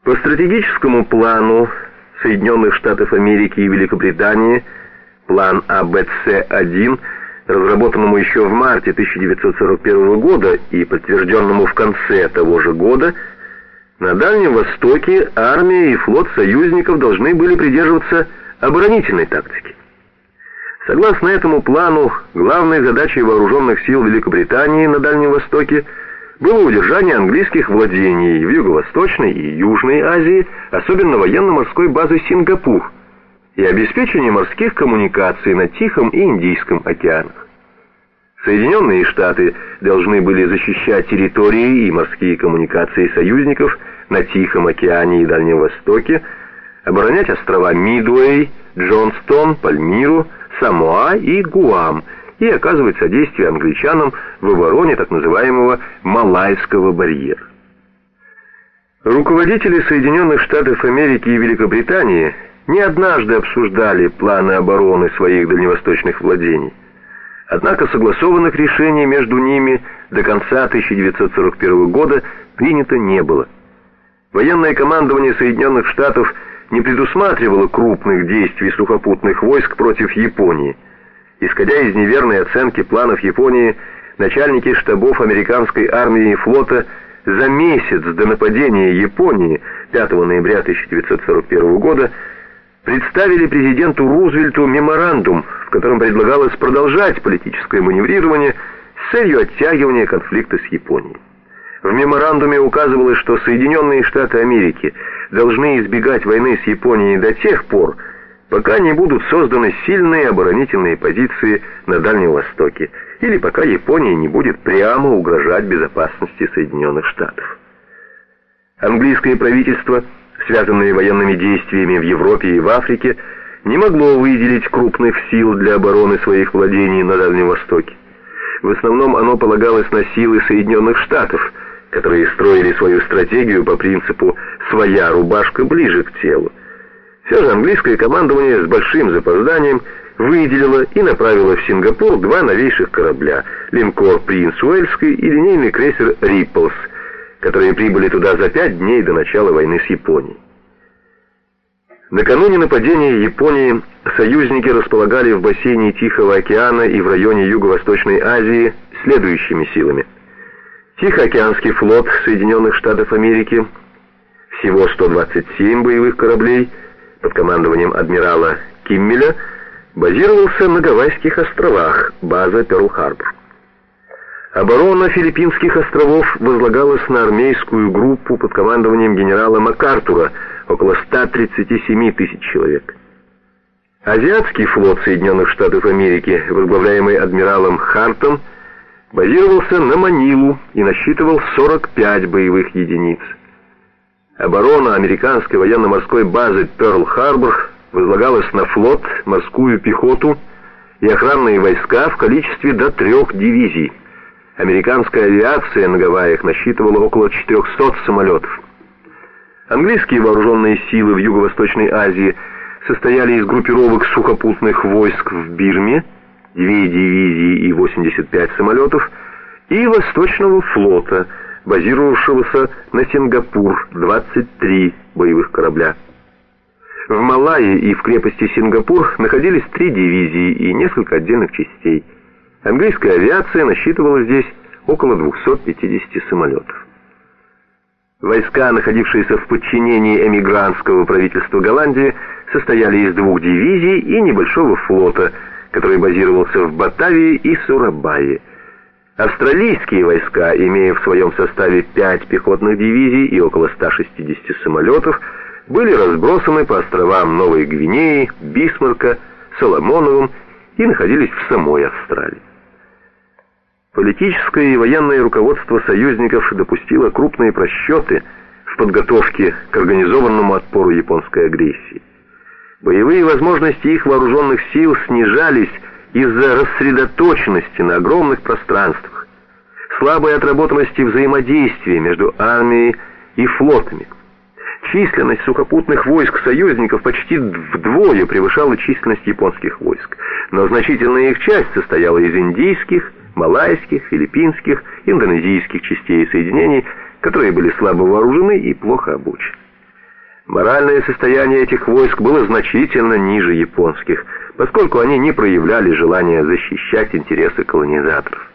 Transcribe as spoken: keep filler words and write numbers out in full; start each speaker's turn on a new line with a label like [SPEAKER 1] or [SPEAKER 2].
[SPEAKER 1] По стратегическому плану Соединенных Штатов Америки и Великобритании, план А Б Ц один, разработанному еще в марте тысяча девятьсот сорок первого года и подтвержденному в конце того же года, на Дальнем Востоке армия и флот союзников должны были придерживаться оборонительной тактики. Согласно этому плану, главной задачей вооруженных сил Великобритании на Дальнем Востоке было удержание английских владений в Юго-Восточной и Южной Азии, особенно военно-морской базы Сингапур, и обеспечение морских коммуникаций на Тихом и Индийском океанах. Соединенные Штаты должны были защищать территории и морские коммуникации союзников на Тихом океане и Дальнем Востоке, оборонять острова Мидуэй, Джонстон, Пальмиру, Самоа и Гуам и оказывать содействие англичанам в обороне так называемого Малайского барьера. Руководители Соединенных Штатов Америки и Великобритании не однажды обсуждали планы обороны своих дальневосточных владений. Однако согласованных решений между ними до конца тысяча девятьсот сорок первого года принято не было. Военное командование Соединенных Штатов не предусматривало крупных действий сухопутных войск против Японии. Исходя из неверной оценки планов Японии, начальники штабов американской армии и флота за месяц до нападения Японии пятого ноября тысяча девятьсот сорок первого года представили президенту Рузвельту меморандум, в котором предлагалось продолжать политическое маневрирование с целью оттягивания конфликта с Японией. В меморандуме указывалось, что Соединенные Штаты Америки должны избегать войны с Японией до тех пор, пока не будут созданы сильные оборонительные позиции на Дальнем Востоке, или пока Япония не будет прямо угрожать безопасности Соединенных Штатов. Английское правительство, связанное военными действиями в Европе и в Африке, не могло выделить крупных сил для обороны своих владений на Дальнем Востоке. В основном оно полагалось на силы Соединенных Штатов, которые строили свою стратегию по принципу «своя рубашка ближе к телу». Все же английское командование с большим запозданием выделило и направило в Сингапур два новейших корабля — линкор «Принц Уэльский» и линейный крейсер «Рипплс», которые прибыли туда за пять дней до начала войны с Японией. Накануне нападения Японии союзники располагали в бассейне Тихого океана и в районе Юго-Восточной Азии следующими силами. Тихоокеанский флот Соединенных Штатов Америки, всего сто двадцать семь боевых кораблей под командованием адмирала Киммеля, базировался на Гавайских островах, база Пёрл-Харбор. Оборона Филиппинских островов возлагалась на армейскую группу под командованием генерала МакАртура, около ста тридцати семи тысяч человек. Азиатский флот Соединенных Штатов Америки, возглавляемый адмиралом Хартом, базировался на Манилу и насчитывал сорок пять боевых единиц. Оборона американской военно-морской базы Пёрл-Харбор возлагалась на флот, морскую пехоту и охранные войска в количестве до трех дивизий. Американская авиация на Гавайях насчитывала около четырехсот самолетов. Английские вооруженные силы в Юго-Восточной Азии состояли из группировок сухопутных войск в Бирме, две дивизии и восемьдесят пять самолетов, и Восточного флота, базировавшегося на Сингапур, двадцать три боевых корабля. В Малайи и в крепости Сингапур находились три дивизии и несколько отдельных частей. Английская авиация насчитывала здесь около двухсот пятидесяти самолетов. Войска, находившиеся в подчинении эмигрантского правительства Голландии, состояли из двух дивизий и небольшого флота, который базировался в Батавии и Сурабайе. Австралийские войска, имея в своем составе пять пехотных дивизий и около ста шестидесяти самолетов, были разбросаны по островам Новой Гвинеи, Бисмарка, Соломоновым и находились в самой Австралии. Политическое и военное руководство союзников допустило крупные просчеты в подготовке к организованному отпору японской агрессии. Боевые возможности их вооруженных сил снижались из-за рассредоточенности на огромных пространствах, слабой отработанности взаимодействия между армией и флотами. Численность сухопутных войск союзников почти вдвое превышала численность японских войск, но значительная их часть состояла из индийских, малайских, филиппинских, индонезийских частей и соединений, которые были слабо вооружены и плохо обучены. Моральное состояние этих войск было значительно ниже японских, поскольку они не проявляли желания защищать интересы колонизаторов.